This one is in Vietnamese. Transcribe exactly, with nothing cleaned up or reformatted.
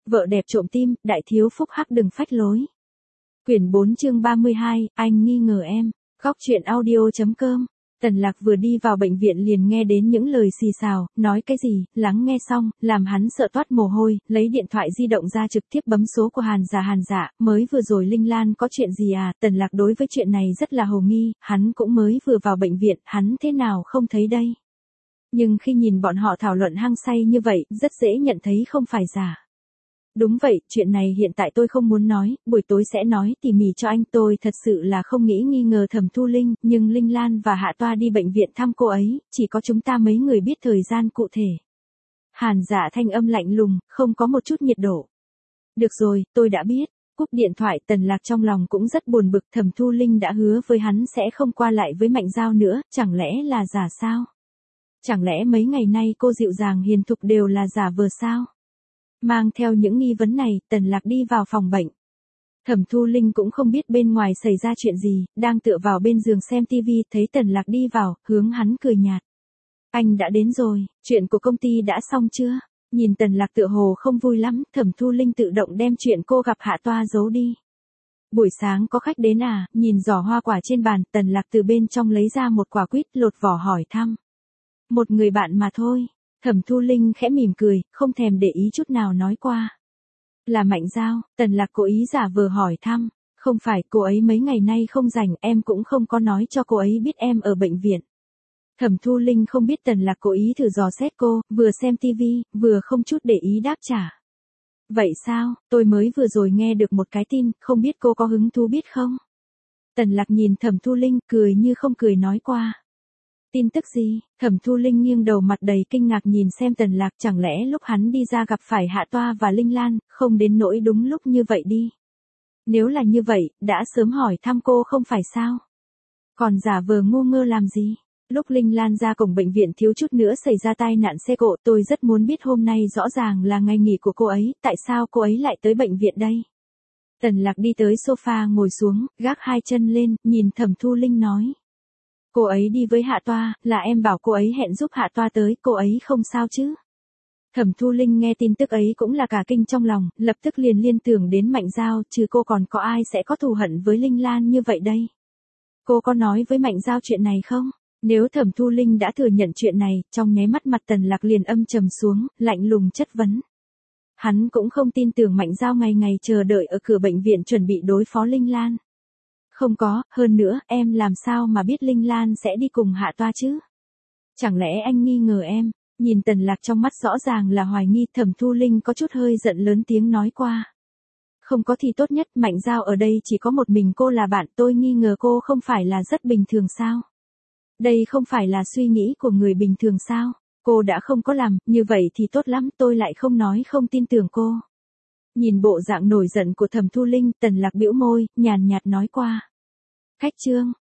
Vợ đẹp trộm tim, đại thiếu phúc hắc đừng phách lối. Quyển bốn chương ba mươi hai, anh nghi ngờ em. Góc truyện audio chấm com. Tần Lạc vừa đi vào bệnh viện liền nghe đến những lời xì xào, nói cái gì, lắng nghe xong, làm hắn sợ toát mồ hôi, lấy điện thoại di động ra trực tiếp bấm số của Hàn Dạ. Hàn Dạ, mới vừa rồi Linh Lan có chuyện gì à? Tần Lạc đối với chuyện này rất là hồ nghi, hắn cũng mới vừa vào bệnh viện, hắn thế nào không thấy đây. Nhưng khi nhìn bọn họ thảo luận hăng say như vậy, rất dễ nhận thấy không phải giả. Đúng vậy, chuyện này hiện tại tôi không muốn nói, buổi tối sẽ nói tỉ mỉ cho anh. Tôi thật sự là không nghĩ nghi ngờ Thẩm Thu Linh, nhưng Linh Lan và Hạ Toa đi bệnh viện thăm cô ấy, chỉ có chúng ta mấy người biết thời gian cụ thể. Hàn Dạ thanh âm lạnh lùng, không có một chút nhiệt độ. Được rồi, tôi đã biết. Cúp điện thoại. Tần Lạc trong lòng cũng rất buồn bực, Thẩm Thu Linh đã hứa với hắn sẽ không qua lại với Mạnh Giao nữa, chẳng lẽ là giả sao? Chẳng lẽ mấy ngày nay cô dịu dàng hiền thục đều là giả vờ sao? Mang theo những nghi vấn này, Tần Lạc đi vào phòng bệnh. Thẩm Thu Linh cũng không biết bên ngoài xảy ra chuyện gì, đang tựa vào bên giường xem tivi, thấy Tần Lạc đi vào, hướng hắn cười nhạt. Anh đã đến rồi, chuyện của công ty đã xong chưa? Nhìn Tần Lạc tựa hồ không vui lắm, Thẩm Thu Linh tự động đem chuyện cô gặp Hạ Toa giấu đi. Buổi sáng có khách đến à? Nhìn giỏ hoa quả trên bàn, Tần Lạc từ bên trong lấy ra một quả quýt, lột vỏ hỏi thăm. Một người bạn mà thôi. Thẩm Thu Linh khẽ mỉm cười, không thèm để ý chút nào nói qua. Là Mạnh Giao. Tần Lạc cố ý giả vờ hỏi thăm. Không phải, cô ấy mấy ngày nay không rảnh, em cũng không có nói cho cô ấy biết em ở bệnh viện. Thẩm Thu Linh không biết Tần Lạc cố ý thử dò xét cô, vừa xem tivi, vừa không chút để ý đáp trả. Vậy sao, tôi mới vừa rồi nghe được một cái tin, không biết cô có hứng thú biết không? Tần Lạc nhìn Thẩm Thu Linh, cười như không cười nói qua. Tin tức gì? Thẩm Thu Linh nghiêng đầu mặt đầy kinh ngạc nhìn xem Tần Lạc, chẳng lẽ lúc hắn đi ra gặp phải Hạ Toa và Linh Lan, không đến nỗi đúng lúc như vậy đi. Nếu là như vậy, đã sớm hỏi thăm cô không phải sao? Còn giả vờ ngu ngơ làm gì? Lúc Linh Lan ra cổng bệnh viện thiếu chút nữa xảy ra tai nạn xe cộ, tôi rất muốn biết hôm nay rõ ràng là ngày nghỉ của cô ấy, tại sao cô ấy lại tới bệnh viện đây? Tần Lạc đi tới sofa ngồi xuống, gác hai chân lên, nhìn Thẩm Thu Linh nói. Cô ấy đi với Hạ Toa, là em bảo cô ấy hẹn giúp Hạ Toa tới, cô ấy không sao chứ? Thẩm Thu Linh nghe tin tức ấy cũng là cả kinh trong lòng, lập tức liền liên tưởng đến Mạnh Giao, chứ cô còn có ai sẽ có thù hận với Linh Lan như vậy đây? Cô có nói với Mạnh Giao chuyện này không? Nếu Thẩm Thu Linh đã thừa nhận chuyện này, trong nháy mắt mặt Tần Lạc liền âm trầm xuống, lạnh lùng chất vấn. Hắn cũng không tin tưởng Mạnh Giao ngày ngày chờ đợi ở cửa bệnh viện chuẩn bị đối phó Linh Lan. Không có, hơn nữa, em làm sao mà biết Linh Lan sẽ đi cùng Hạ Toa chứ? Chẳng lẽ anh nghi ngờ em? Nhìn Tần Lạc trong mắt rõ ràng là hoài nghi, Thẩm Thu Linh có chút hơi giận lớn tiếng nói qua. Không có thì tốt nhất, Mạnh Giao ở đây chỉ có một mình cô là bạn, tôi nghi ngờ cô không phải là rất bình thường sao? Đây không phải là suy nghĩ của người bình thường sao? Cô đã không có làm, như vậy thì tốt lắm, tôi lại không nói không tin tưởng cô. Nhìn bộ dạng nổi giận của Thẩm Thu Linh, Tần Lạc bĩu môi, nhàn nhạt nói qua. Khách trương,